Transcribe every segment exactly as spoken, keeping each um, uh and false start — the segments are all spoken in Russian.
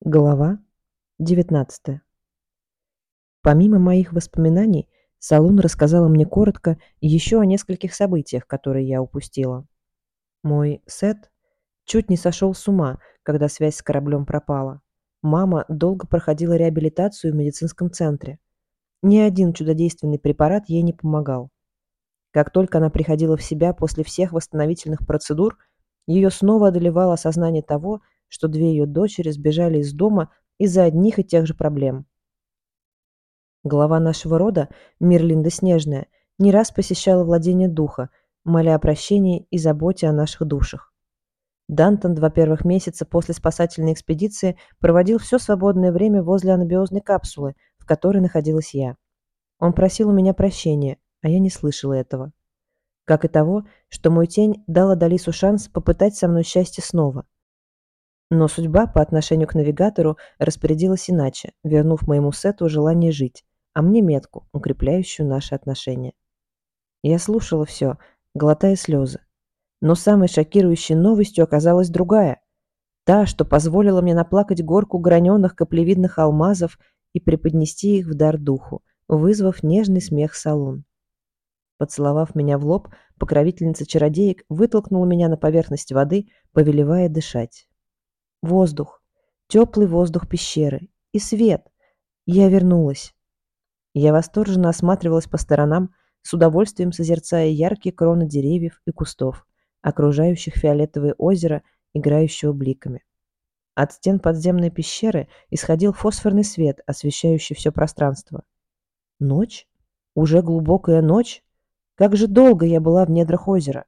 Глава девятнадцатая. Помимо моих воспоминаний, Салун рассказала мне коротко еще о нескольких событиях, которые я упустила. Мой Сет чуть не сошел с ума, когда связь с кораблем пропала. Мама долго проходила реабилитацию в медицинском центре. Ни один чудодейственный препарат ей не помогал. Как только она приходила в себя после всех восстановительных процедур, ее снова одолевало осознание того, что две ее дочери сбежали из дома из-за одних и тех же проблем. Глава нашего рода, Мирлинда Снежная, не раз посещала владение духа, моля о прощении и заботе о наших душах. Дантон два первых месяца после спасательной экспедиции проводил все свободное время возле анабиозной капсулы, в которой находилась я. Он просил у меня прощения, а я не слышала этого. Как и того, что мой тень дал Адалису шанс попытать со мной счастье снова. Но судьба по отношению к навигатору распорядилась иначе, вернув моему Сету желание жить, а мне метку, укрепляющую наши отношения. Я слушала все, глотая слезы. Но самой шокирующей новостью оказалась другая. Та, что позволила мне наплакать горку граненых каплевидных алмазов и преподнести их в дар духу, вызвав нежный смех Салун. Поцеловав меня в лоб, покровительница чародеек вытолкнула меня на поверхность воды, повелевая дышать. Воздух, теплый воздух пещеры и свет. Я вернулась. Я восторженно осматривалась по сторонам, с удовольствием созерцая яркие кроны деревьев и кустов, окружающих фиолетовое озеро, играющего бликами. От стен подземной пещеры исходил фосфорный свет, освещающий все пространство. Ночь? Уже глубокая ночь? Как же долго я была в недрах озера!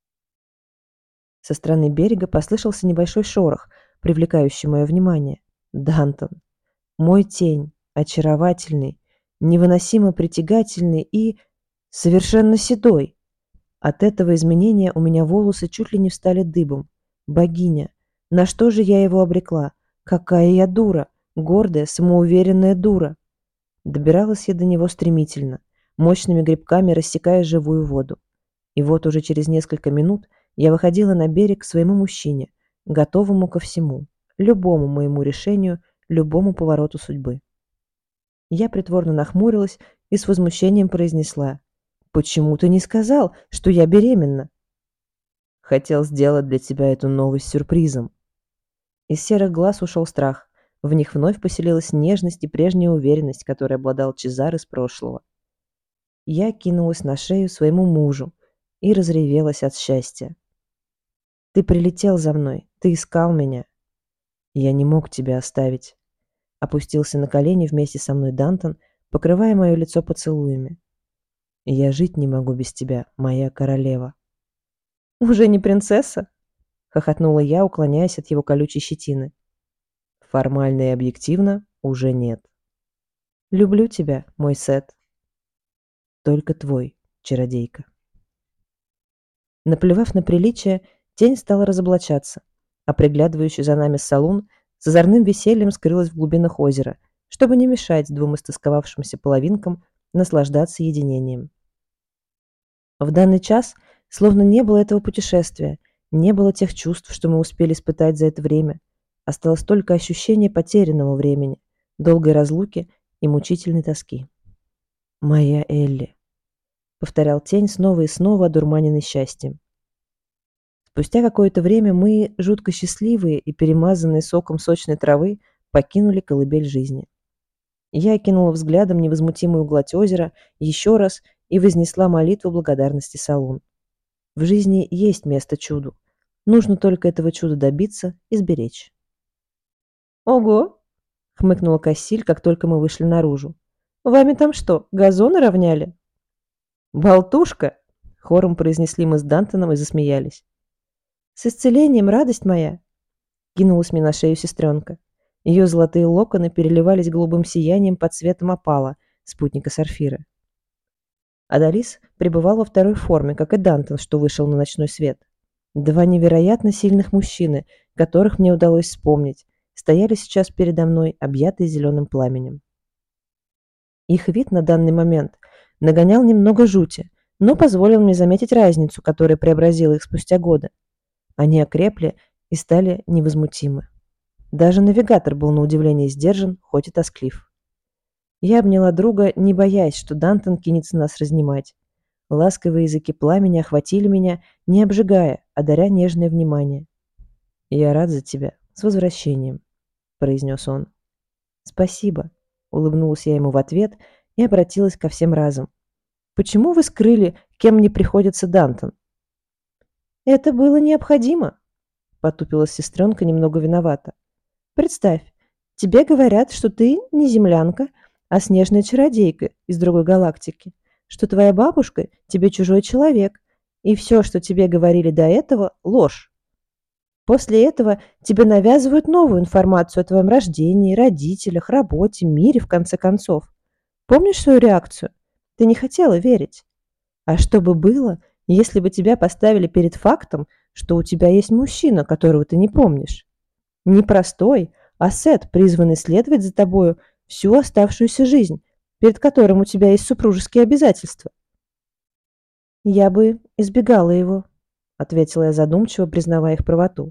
Со стороны берега послышался небольшой шорох, привлекающий мое внимание. Дантон. Мой тень, очаровательный, невыносимо притягательный и совершенно седой. От этого изменения у меня волосы чуть ли не встали дыбом. Богиня, на что же я его обрекла? Какая я дура, гордая, самоуверенная дура. Добиралась я до него стремительно, мощными грибками рассекая живую воду. И вот уже через несколько минут я выходила на берег к своему мужчине, готовому ко всему, любому моему решению, любому повороту судьбы. Я притворно нахмурилась и с возмущением произнесла: «Почему ты не сказал, что я беременна?» «Хотел сделать для тебя эту новость сюрпризом». Из серых глаз ушел страх. В них вновь поселилась нежность и прежняя уверенность, которой обладал Чезар из прошлого. Я кинулась на шею своему мужу и разревелась от счастья. «Ты прилетел за мной, ты искал меня. Я не мог тебя оставить». Опустился на колени вместе со мной Дантон, покрывая мое лицо поцелуями. «Я жить не могу без тебя, моя королева». «Уже не принцесса?» — хохотнула я, уклоняясь от его колючей щетины. «Формально и объективно уже нет». «Люблю тебя, мой Сет». «Только твой, чародейка». Наплевав на приличие, тень стала разоблачаться, а приглядывающий за нами Салун с озорным весельем скрылась в глубинах озера, чтобы не мешать двум истосковавшимся половинкам наслаждаться единением. В данный час словно не было этого путешествия, не было тех чувств, что мы успели испытать за это время. Осталось только ощущение потерянного времени, долгой разлуки и мучительной тоски. «Моя Элли», — повторял тень снова и снова, одурманенный счастьем. Спустя какое-то время мы, жутко счастливые и перемазанные соком сочной травы, покинули колыбель жизни. Я окинула взглядом невозмутимую гладь озера еще раз и вознесла молитву благодарности Салун. В жизни есть место чуду. Нужно только этого чуда добиться и сберечь. «Ого!» — хмыкнула Кассиль, как только мы вышли наружу. «Вами там что, газоны равняли?» «Болтушка!» — хором произнесли мы с Дантоном и засмеялись. «С исцелением, радость моя!» — кинулась мне на шею сестренка. Ее золотые локоны переливались голубым сиянием под цветом опала, спутника Сарфира. Адалис пребывал во второй форме, как и Дантон, что вышел на ночной свет. Два невероятно сильных мужчины, которых мне удалось вспомнить, стояли сейчас передо мной, объятые зеленым пламенем. Их вид на данный момент нагонял немного жути, но позволил мне заметить разницу, которая преобразила их спустя годы. Они окрепли и стали невозмутимы. Даже навигатор был на удивление сдержан, хоть и тосклив. Я обняла друга, не боясь, что Дантон кинется нас разнимать. Ласковые языки пламени охватили меня, не обжигая, а даря нежное внимание. «Я рад за тебя. С возвращением», — произнес он. «Спасибо», — улыбнулась я ему в ответ и обратилась ко всем разом. «Почему вы скрыли, кем мне приходится Дантон?» «Это было необходимо», — потупилась сестренка немного виновата. «Представь, тебе говорят, что ты не землянка, а снежная чародейка из другой галактики, что твоя бабушка тебе чужой человек, и все, что тебе говорили до этого, ложь. После этого тебе навязывают новую информацию о твоем рождении, родителях, работе, мире, в конце концов. Помнишь свою реакцию? Ты не хотела верить. А что бы было, если бы тебя поставили перед фактом, что у тебя есть мужчина, которого ты не помнишь? Не простой, а Сет, призванный следовать за тобою всю оставшуюся жизнь, перед которым у тебя есть супружеские обязательства. Я бы избегала его, ответила я задумчиво, признавая их правоту.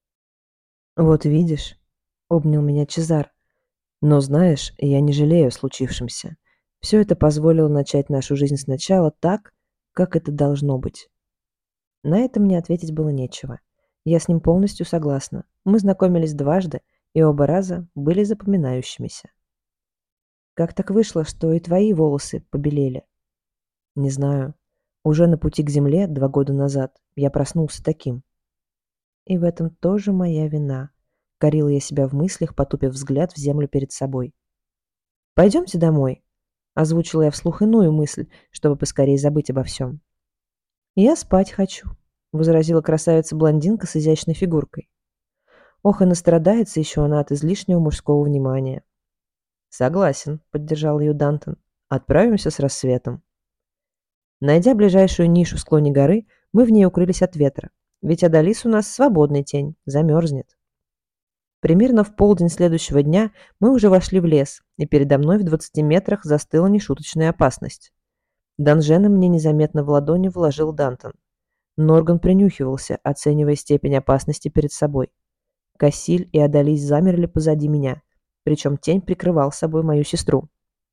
Вот видишь, обнял меня Чезар. Но знаешь, я не жалею о случившемся. Все это позволило начать нашу жизнь сначала так, как это должно быть. На это мне ответить было нечего. Я с ним полностью согласна. Мы знакомились дважды, и оба раза были запоминающимися. Как так вышло, что и твои волосы побелели? Не знаю. Уже на пути к земле два года назад я проснулся таким. И в этом тоже моя вина. Корила я себя в мыслях, потупив взгляд в землю перед собой. «Пойдемте домой», — озвучила я вслух иную мысль, чтобы поскорее забыть обо всем. «Я спать хочу», — возразила красавица-блондинка с изящной фигуркой. Ох, и настрадается еще она от излишнего мужского внимания. «Согласен», — поддержал ее Дантон. «Отправимся с рассветом». Найдя ближайшую нишу в склоне горы, мы в ней укрылись от ветра, ведь Адалис у нас свободный тень, замерзнет. Примерно в полдень следующего дня мы уже вошли в лес, и передо мной в двадцати метрах застыла нешуточная опасность. Данжена мне незаметно в ладони вложил Дантон. Норган принюхивался, оценивая степень опасности перед собой. Кассиль и Адалис замерли позади меня, причем тень прикрывал собой мою сестру.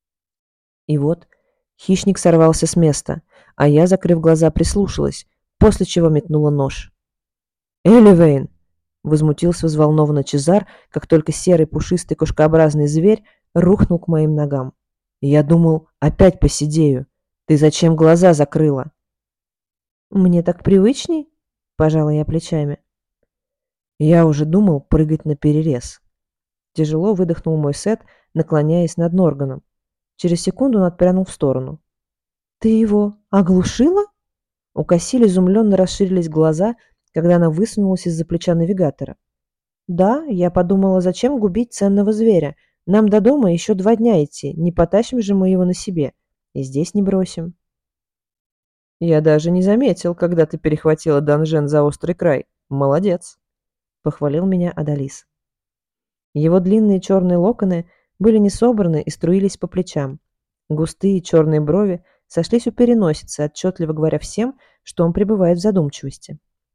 И вот хищник сорвался с места, а я, закрыв глаза, прислушалась, после чего метнула нож. «Эливейн!» — возмутился взволнованно Чезар, как только серый пушистый кошкообразный зверь рухнул к моим ногам. «Я думал, опять посидею. Ты зачем глаза закрыла?» «Мне так привычней», — пожала я плечами. Я уже думал прыгать на перерез. Тяжело выдохнул мой Сет, наклоняясь над Норганом. Через секунду он отпрянул в сторону. «Ты его оглушила?» У Кассиль изумленно расширились глаза, когда она высунулась из-за плеча навигатора. «Да, я подумала, зачем губить ценного зверя? Нам до дома еще два дня идти, не потащим же мы его на себе. И здесь не бросим». «Я даже не заметил, когда ты перехватила Данжен за острый край. Молодец», — похвалил меня Адалис. Его длинные черные локоны были не собраны и струились по плечам. Густые черные брови сошлись у переносицы, отчетливо говоря всем, что он пребывает в задумчивости.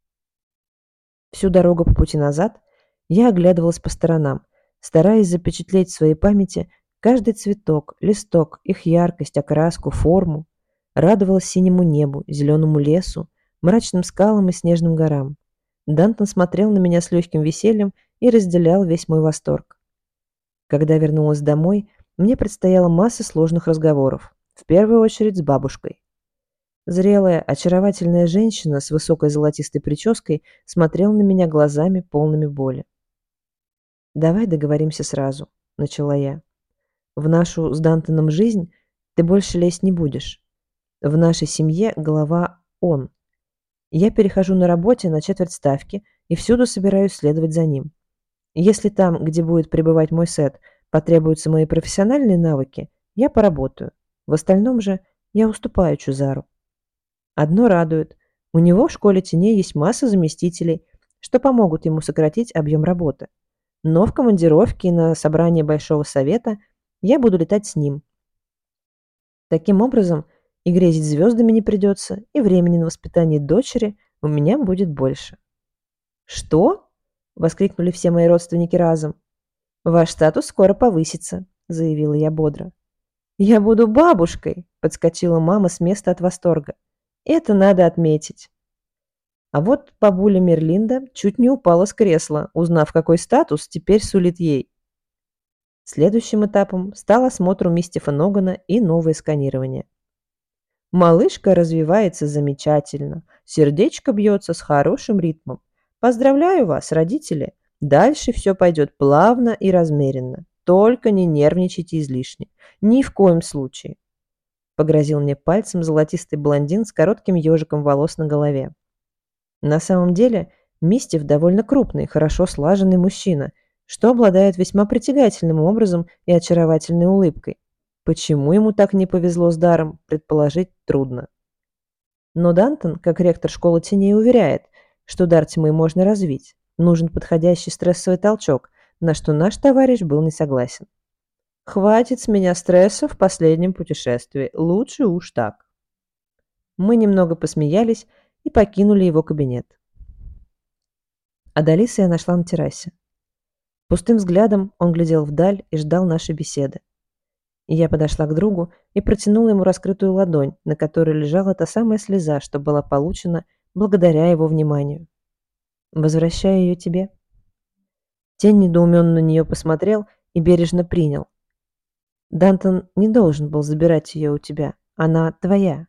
Всю дорогу по пути назад я оглядывалась по сторонам, стараясь запечатлеть в своей памяти каждый цветок, листок, их яркость, окраску, форму. Радовалась синему небу, зеленому лесу, мрачным скалам и снежным горам. Дантон смотрел на меня с легким весельем и разделял весь мой восторг. Когда вернулась домой, мне предстояла масса сложных разговоров, в первую очередь с бабушкой. Зрелая, очаровательная женщина с высокой золотистой прической смотрела на меня глазами, полными боли. «Давай договоримся сразу», — начала я. «В нашу с Дантоном жизнь ты больше лезть не будешь. В нашей семье глава он. Я перехожу на работе на четверть ставки и всюду собираюсь следовать за ним. Если там, где будет пребывать мой Сет, потребуются мои профессиональные навыки, я поработаю. В остальном же я уступаю Чезару. Одно радует. У него в школе теней есть масса заместителей, что помогут ему сократить объем работы. Но в командировке и на собрание Большого Совета я буду летать с ним. Таким образом, и грезить звездами не придется, и времени на воспитание дочери у меня будет больше». «Что?» — воскликнули все мои родственники разом. «Ваш статус скоро повысится», — заявила я бодро. «Я буду бабушкой», — подскочила мама с места от восторга. «Это надо отметить». А вот бабуля Мерлинда чуть не упала с кресла, узнав, какой статус теперь сулит ей. Следующим этапом стал осмотр у мистера Ногана и новое сканирование. Малышка развивается замечательно, сердечко бьется с хорошим ритмом. Поздравляю вас, родители. Дальше все пойдет плавно и размеренно. Только не нервничайте излишне. Ни в коем случае. Погрозил мне пальцем золотистый блондин с коротким ежиком волос на голове. На самом деле, Мистев довольно крупный, хорошо слаженный мужчина, что обладает весьма притягательным образом и очаровательной улыбкой. Почему ему так не повезло с даром, предположить трудно. Но Дантон, как ректор школы теней, уверяет, что дар тьмы можно развить. Нужен подходящий стрессовый толчок, на что наш товарищ был не согласен. «Хватит с меня стресса в последнем путешествии. Лучше уж так». Мы немного посмеялись и покинули его кабинет. Адалиса я нашла на террасе. Пустым взглядом он глядел вдаль и ждал нашей беседы. Я подошла к другу и протянула ему раскрытую ладонь, на которой лежала та самая слеза, что была получена благодаря его вниманию. «Возвращаю ее тебе». Тень недоуменно на нее посмотрел и бережно принял. «Дантон не должен был забирать ее у тебя. Она твоя».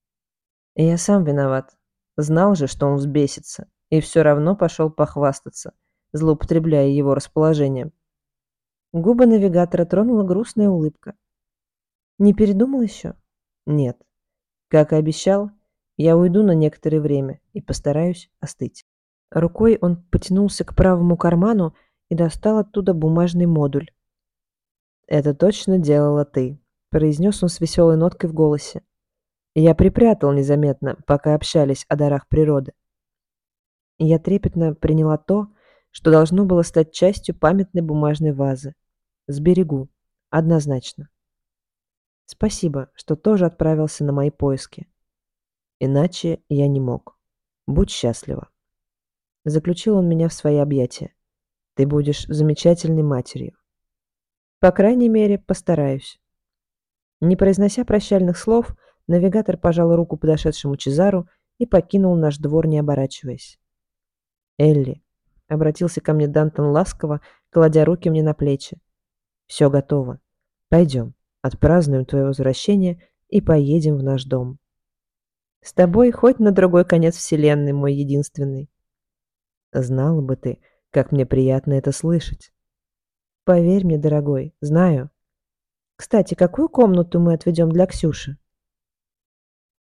Я сам виноват. Знал же, что он взбесится, и все равно пошел похвастаться, злоупотребляя его расположением. Губы навигатора тронула грустная улыбка. «Не передумал еще?» «Нет. Как и обещал, я уйду на некоторое время и постараюсь остыть». Рукой он потянулся к правому карману и достал оттуда бумажный модуль. «Это точно делала ты», — произнес он с веселой ноткой в голосе. «Я припрятал незаметно, пока общались о дарах природы». Я трепетно приняла то, что должно было стать частью памятной бумажной вазы. Сберегу. Однозначно. Спасибо, что тоже отправился на мои поиски. Иначе я не мог. Будь счастлива. Заключил он меня в свои объятия. Ты будешь замечательной матерью. По крайней мере, постараюсь. Не произнося прощальных слов, навигатор пожал руку подошедшему Чезару и покинул наш двор, не оборачиваясь. «Элли», — обратился ко мне Дантон ласково, кладя руки мне на плечи. «Все готово. Пойдем, отпразднуем твое возвращение и поедем в наш дом. С тобой хоть на другой конец вселенной, мой единственный». Знала бы ты, как мне приятно это слышать. Поверь мне, дорогой, знаю. Кстати, какую комнату мы отведем для Ксюши?